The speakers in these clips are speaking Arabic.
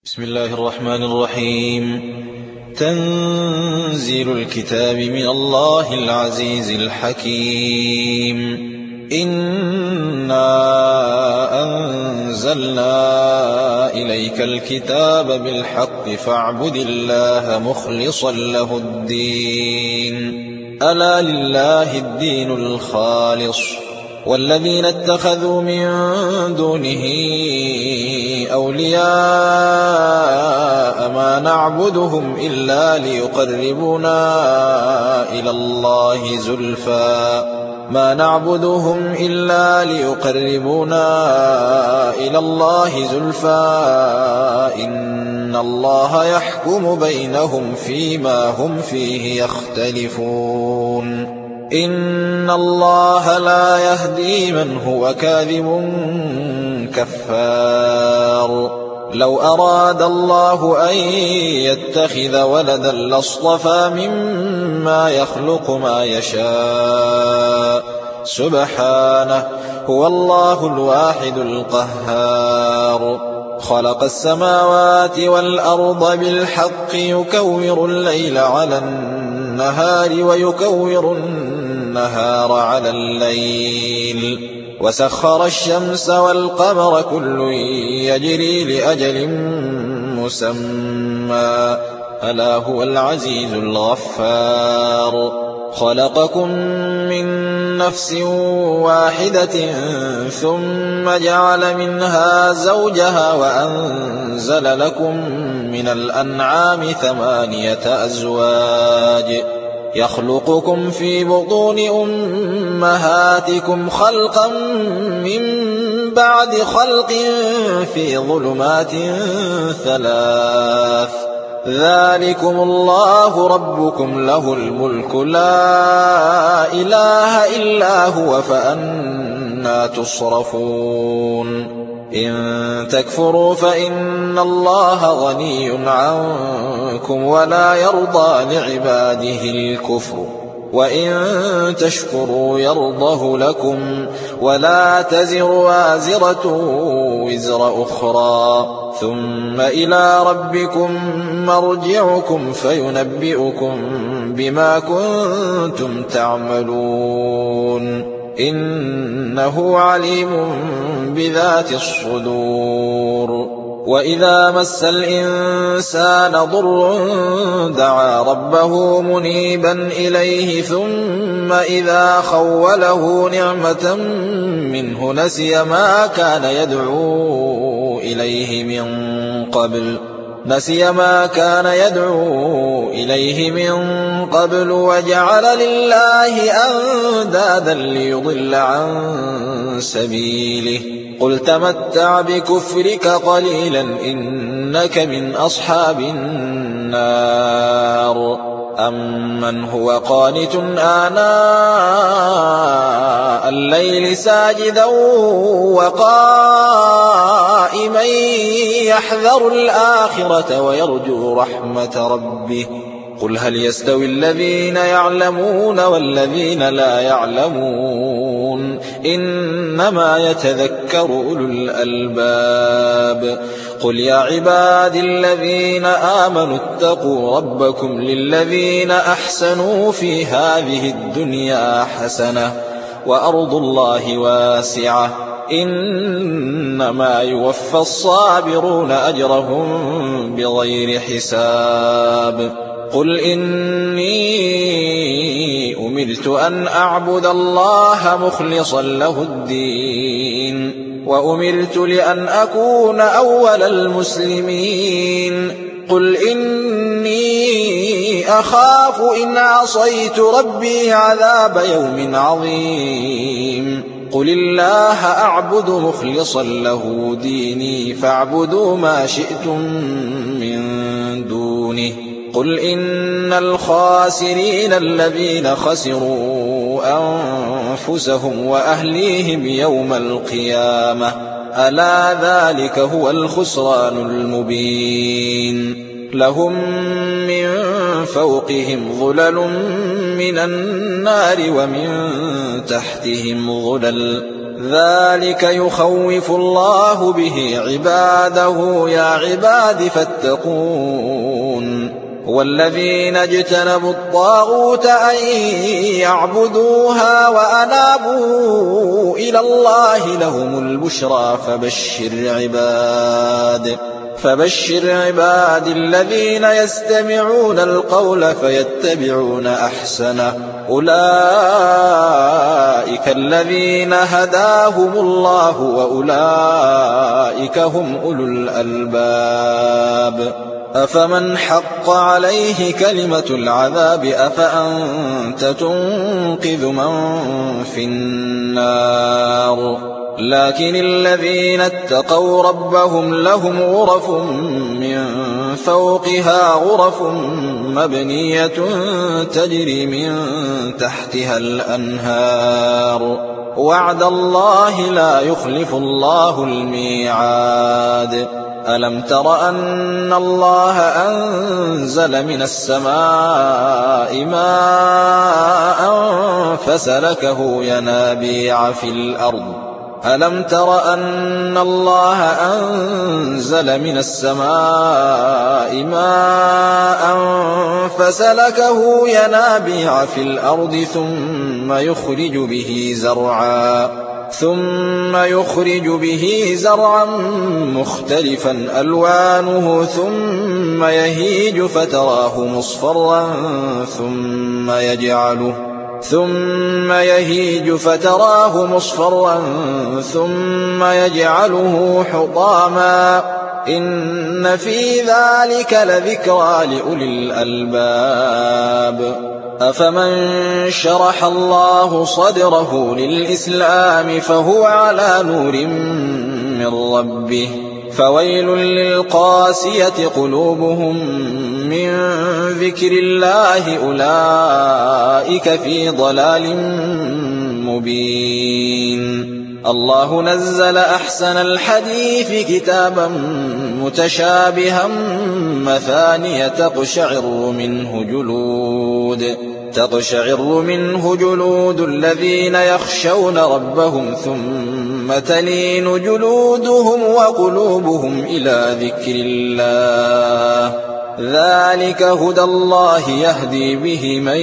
بسم الله الرحمن الرحيم. تنزيل الكتاب من الله العزيز الحكيم. إنا أنزلنا إليك الكتاب بالحق فاعبد الله مخلصا له الدين. ألا لله الدين الخالص والذين اتخذوا من دونه أولياء ما نعبدهم إلا ليقربونا إلى الله زلفى إن الله يحكم بينهم فيما هم فيه يختلفون. إن الله لا يهدي من هو كاذب كفار. لو أراد الله أن يتخذ ولدا لاصطفى مما يخلق ما يشاء سبحانه هو الله الواحد القهار. خلق السماوات والأرض بالحق يكور الليل على النهار ويكور النهار على الليل وسخر الشمس والقمر كل يجري لأجل مسمى ألا هو العزيز الغفار. خلقكم من نفس واحدة ثم جعل منها زوجها وأنزل لكم من الأنعام 8 أزواج يخلقكم في بطون أمهاتكم خلقا من بعد خلق في ظلمات 3 ذلكم الله ربكم له الملك لا إله إلا هو فأنى تصرفون. إن تكفروا فإن الله غني عنكم ولا يرضى لعباده الكفر وإن تشكروا يرضه لكم ولا تزر وازرة وزر أخرى ثم إلى ربكم مرجعكم فينبئكم بما كنتم تعملون إنه عليم بذات الصدور. وإذا مس الإنسان ضر دعا ربه منيبا إليه ثم إذا خوله نعمة منه نسي ما كان يدعو إليه من قبل وجعل لله أندادا ليضل عن سبيله قل تمتع بكفرك قليلا إنك من أصحاب النار. أمن هو قانت آناء الليل ساجدا وقائما يحذر الآخرة ويرجو رحمة ربه قل هل يستوي الذين يعلمون والذين لا يعلمون إنما يتذكر أولو الألباب. قل يا عباد الذين آمنوا اتقوا ربكم للذين أحسنوا في هذه الدنيا حسنة وأرض الله واسعة إنما يوفى الصابرون أجرهم بغير حساب. قل إني أمرت أن أعبد الله مخلصا له الدين وأمرت لأن أكون أول المسلمين. قل إني أخاف إن عصيت ربي عذاب يوم عظيم. قل الله أعبد مخلصا له ديني فاعبدوا ما شئتم من دونه. قل إن الخاسرين الذين خسروا أنفسهم وأهليهم يوم القيامة ألا ذلك هو الخسران المبين. لهم من فوقهم ظلل من النار ومن تحتهم ظلل ذلك يخوف الله به عباده يا عباد فاتقون والذين اجتنبوا الطاغوت أن يعبدوها وأنابوا إلى الله لهم البشرى فبشر عباد الذين يستمعون القول فيتبعون أحسنه أولئك الذين هداهم الله وأولئك هم أولو الألباب أفمن حق عليه كلمة العذاب أفأنت تنقذ من في النار لكن الذين اتقوا ربهم لهم غرف من فوقها غرف مبنية تجري من تحتها الأنهار وعد الله لا يخلف الله الميعاد ألم تر أن الله أنزل من السماء ماء فسلكه ينابيع في الأرض ألم تر أن الله أنزل من السماء ماء فسلكه ينابيع في الأرض ثم يخرج به زرعا مختلفا ألوانه ثم يهيج فتراه مصفرا ثم يجعله حطاما إن في ذلك لذكرى لأولي الألباب أفمن شرح الله صدره للإسلام فهو على نور من ربه فويل للقاسية قلوبهم من ذكر الله أولئك في ضلال مبين الله نزل أحسن الحديث كتابا متشابها مثانية تقشعر منه جلود الذين يخشون ربهم ثم تلين جلودهم وقلوبهم إلى ذكر الله ذلك هدى الله يهدي به من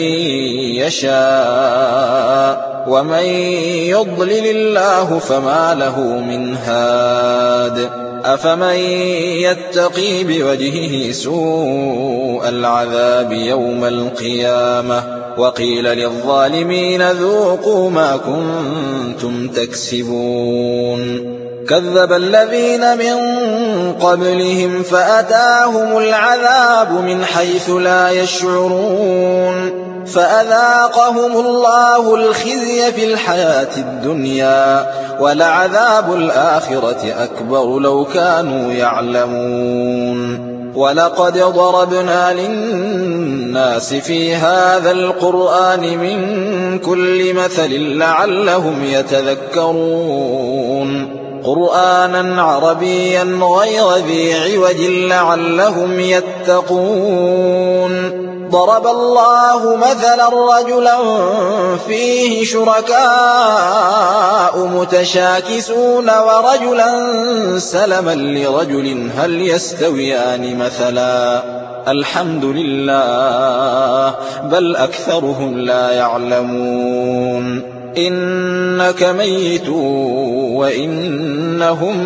يشاء ومن يضلل الله فما له من هاد أفمن يتقي بوجهه سوء العذاب يوم القيامة وقيل للظالمين ذوقوا ما كنتم تكسبون كذب الذين من قبلهم فأتاهم العذاب من حيث لا يشعرون فأذاقهم الله الخزي في الحياة الدنيا ولعذاب الآخرة أكبر لو كانوا يعلمون ولقد ضربنا للناس في هذا القرآن من كل مثل لعلهم يتذكرون قرآنا عربيا غير ذي عوج لعلهم يتقون ضرب الله مثلا رجلا فيه شركاء متشاكسون ورجلا سلما لرجل هل يستويان مثلا الحمد لله بل أكثرهم لا يعلمون إنك ميت وإنهم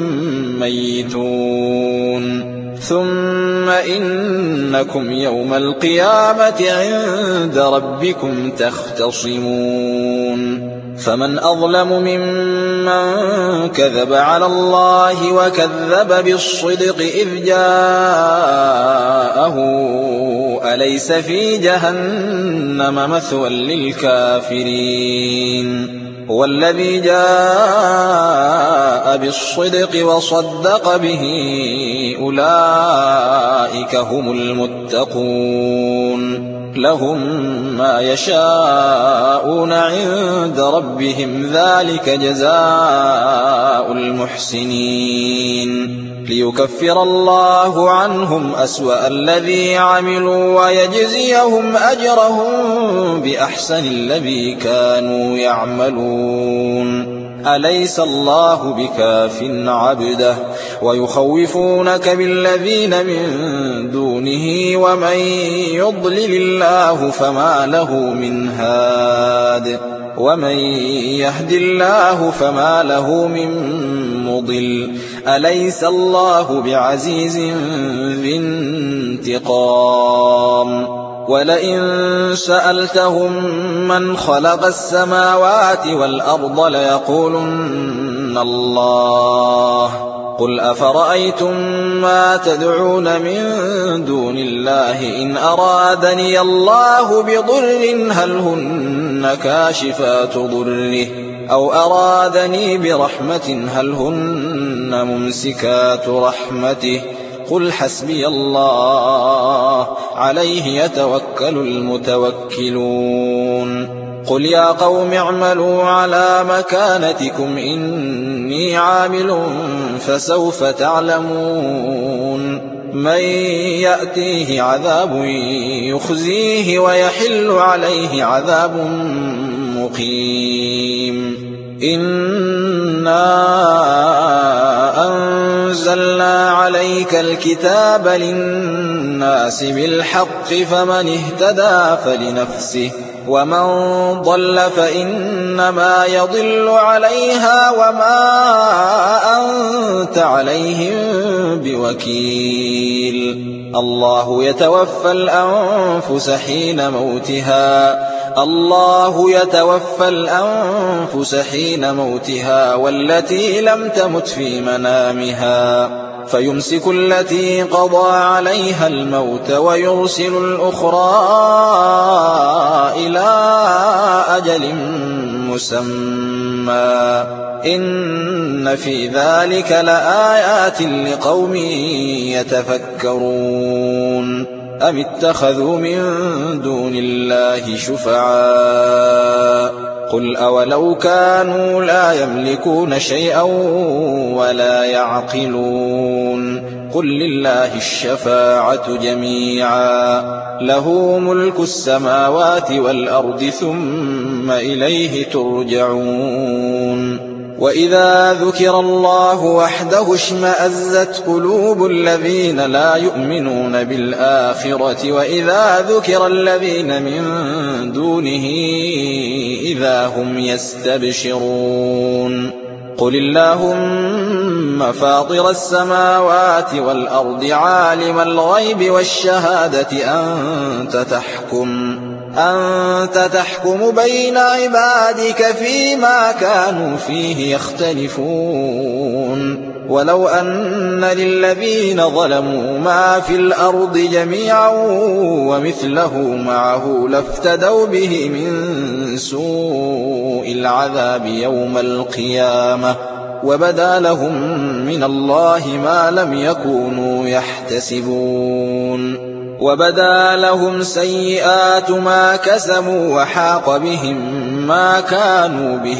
ميتون ثم إنكم يوم القيامة عند ربكم تختصمون فمن أظلم ممن كذب على الله وكذب بالصدق إذ جاءه أليس في جهنم مثوى للكافرين والذي جاء بالصدق وصدق به أولئك هم المتقون لهم ما يشاءون عند ربهم ذلك جزاء المحسنين ليكفر الله عنهم أسوأ الذي عملوا ويجزيهم أجرهم بأحسن الذي كانوا يعملون أليس الله بكاف عبده ويخوفونك بالذين من دونه ومن يضلل الله فما له من هاد ومن يهد الله فما له من مضل أليس الله بعزيز ذي انتقام ولئن سألتهم من خلق السماوات والأرض ليقولن الله قل أفرأيتم ما تدعون من دون الله إن أرادني الله بضر هل هن كاشفات ضره أو أرادني برحمة هل هن ممسكات رحمته قل حسبي الله عليه يتوكل المتوكلون قل يا قوم اعملوا على مكانتكم إني عامل فسوف تعلمون من يأتيه عذاب يخزيه ويحل عليه عذاب مقيم إنا أنزلنا عليك الكتاب للناس بالحق فمن اهتدى فلنفسه ومن ضل فإنما يضل عليها وما أنت عليهم بوكيل الله يتوفى الأنفس حين موتها والتي لم تمت في منامها فيمسك التي قضى عليها الموت ويرسل الأخرى إلى أجل مسمى إن في ذلك لآيات لقوم يتفكرون أم اتخذوا من دون الله شفعاء قل أولو كانوا لا يملكون شيئا ولا يعقلون قل لله الشفاعة جميعا له ملك السماوات والأرض ثم إليه ترجعون وإذا ذكر الله وحده اشمأزت قلوب الذين لا يؤمنون بالآخرة وإذا ذكر الذين من دونه إذا هم يستبشرون قل اللهم فاطر السماوات والأرض عالم الغيب والشهادة أنت تحكم بين عبادك فيما كانوا فيه يختلفون ولو أن للذين ظلموا ما في الأرض جميعا ومثله معه لافتدوا به من سوء العذاب يوم القيامة وبدا لهم من الله ما لم يكونوا يحتسبون وبدا لهم سيئات ما كسبوا وحاق بهم ما كانوا به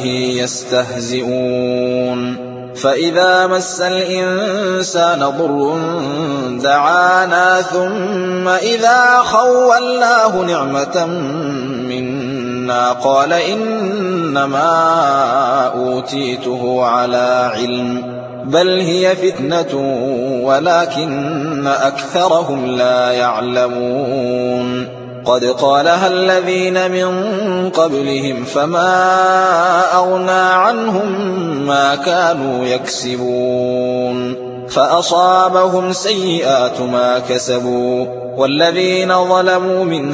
يستهزئون فإذا مس الإنسان ضر دعانا ثم إذا خولناه نعمة منا قال إنما أوتيته على علم بل هي فتنة ولكن أكثرهم لا يعلمون قد قالها الذين من قبلهم فما أغنى عنهم ما كانوا يكسبون فأصابهم سيئات ما كسبوا والذين ظلموا من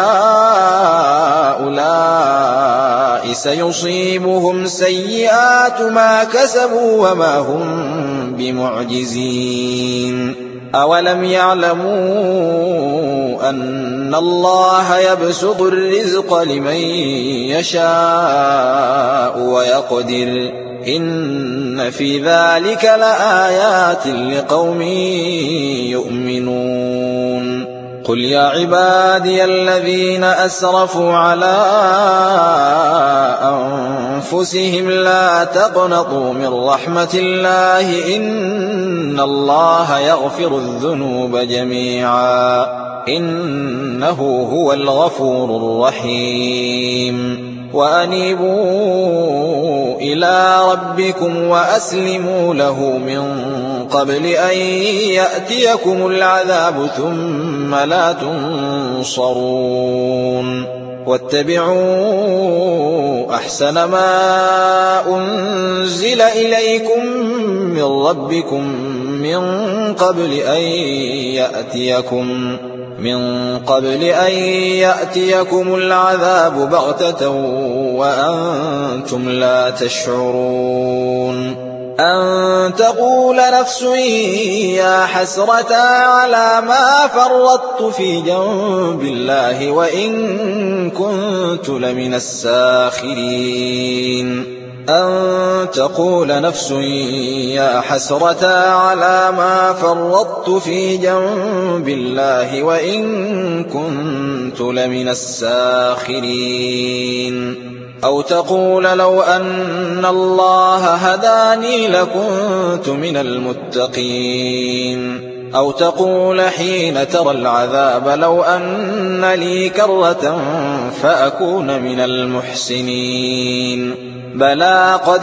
هؤلاء سيصيبهم سيئات ما كسبوا وما هم بمعجزين أولم يعلموا أن الله يبسط الرزق لمن يشاء ويقدر إن في ذلك لآيات لقوم يؤمنون قل يا عبادي الذين أسرفوا على أنفسهم لا تقنطوا من رحمة الله إن الله يغفر الذنوب جميعا إنه هو الغفور الرحيم وأنيبوا إلى ربكم وأسلموا له من قبل أن يأتيكم العذاب ثم لا تنصرون واتبعوا أحسن ما أنزل إليكم من ربكم من قبل أن يأتيكم العذاب بغتة وأنتم لا تشعرون أن تقول نفس يا حسرة على ما فرطت في جنب الله وإن كنت لمن الساخرين أن تقول نفس يا حسرة على ما فرطت في جنب الله وإن كنت لمن الساخرين أو تقول لو أن الله هداني لكنت من المتقين أو تقول حين ترى العذاب لو أن لي كرة فأكون من المحسنين بلى قد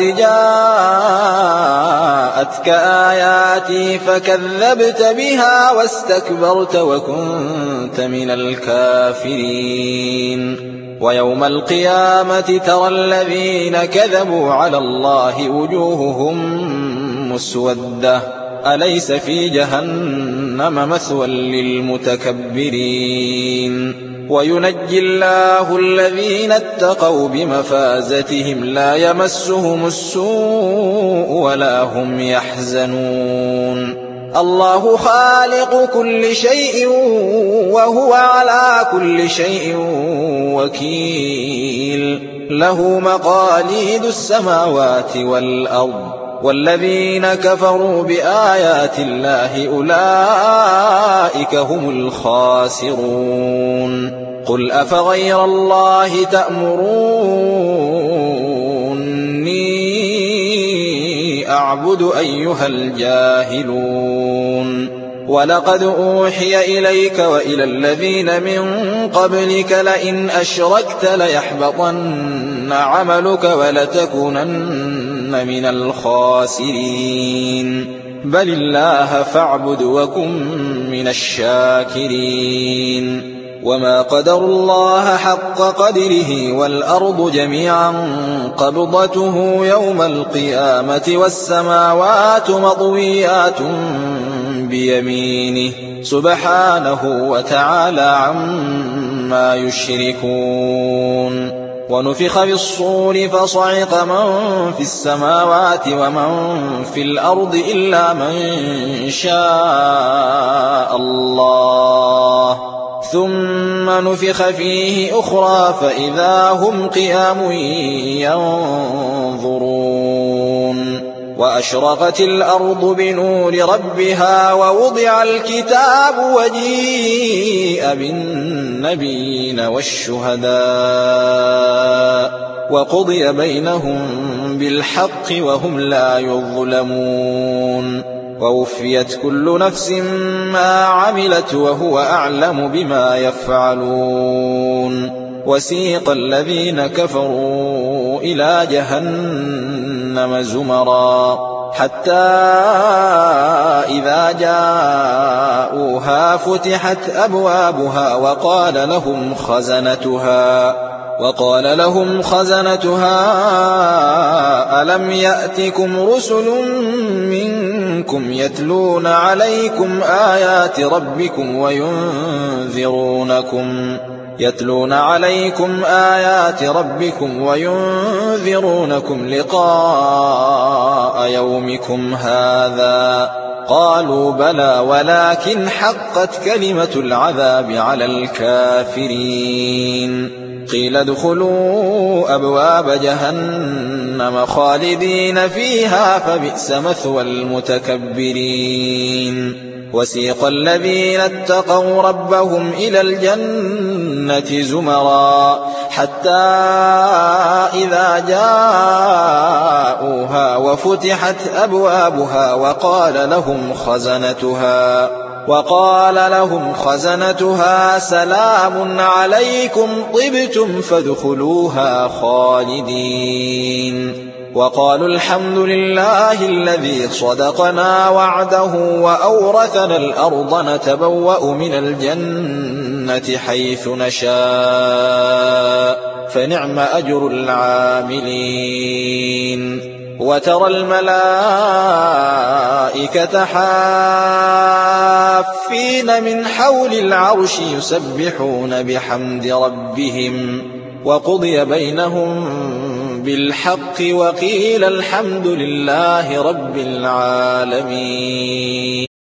جاءتك آياتي فكذبت بها واستكبرت وكنت من الكافرين ويوم القيامة ترى الذين كذبوا على الله وجوههم مسودة أليس في جهنم مثوى للمتكبرين وينجي الله الذين اتقوا بمفازتهم لا يمسهم السوء ولا هم يحزنون الله خالق كل شيء وهو على كل شيء وكيل له مقاليد السماوات والأرض والذين كفروا بآيات الله أولئك هم الخاسرون قل أفغير الله تأمروني أعبد أيها الجاهلون ولقد أوحي إليك وإلى الذين من قبلك لئن أشركت ليحبطن عملك ولتكونن من الخاسرين بل الله فاعبد وكن من الشاكرين وما قدروا الله حق قدره والأرض جميعا قبضته يوم القيامة والسماوات مطويات بيمينه سبحانه وتعالى عما يشركون ونفخ بالصور فصعق من في السماوات ومن في الأرض إلا من شاء الله ثم نفخ فيه أخرى فإذا هم قيام ينظرون وأشرقت الأرض بنور ربها ووضع الكتاب وجيء بالنبيين والشهداء وقضي بينهم بالحق وهم لا يظلمون ووفيت كل نفس ما عملت وهو أعلم بما يفعلون وسيق الذين كفروا إلى جهنم زمرا حتى إذا جاءوها فتحت أبوابها وقال لهم خزنتها ألم يأتكم رسل منكم يتلون عليكم آيات ربكم وينذرونكم لقاء يومكم هذا قالوا بلى ولكن حقت كلمة العذاب على الكافرين قيل ادخلوا أبواب جهنم خالدين فيها فبئس مثوى المتكبرين وسيق الذين اتقوا ربهم إلى الجنة زمرا حتى إذا جاءوها وفتحت أبوابها لهم خزنتها سلام عليكم طبتم فادخلوها خالدين وقالوا الحمد لله الذي صدقنا وعده وأورثنا الأرض نتبوأ من الجنة حيث نشاء فنعم أجر العاملين وترى الملائكة حافين من حول العرش يسبحون بحمد ربهم وقضي بينهم بالحق وقيل الحمد لله رب العالمين.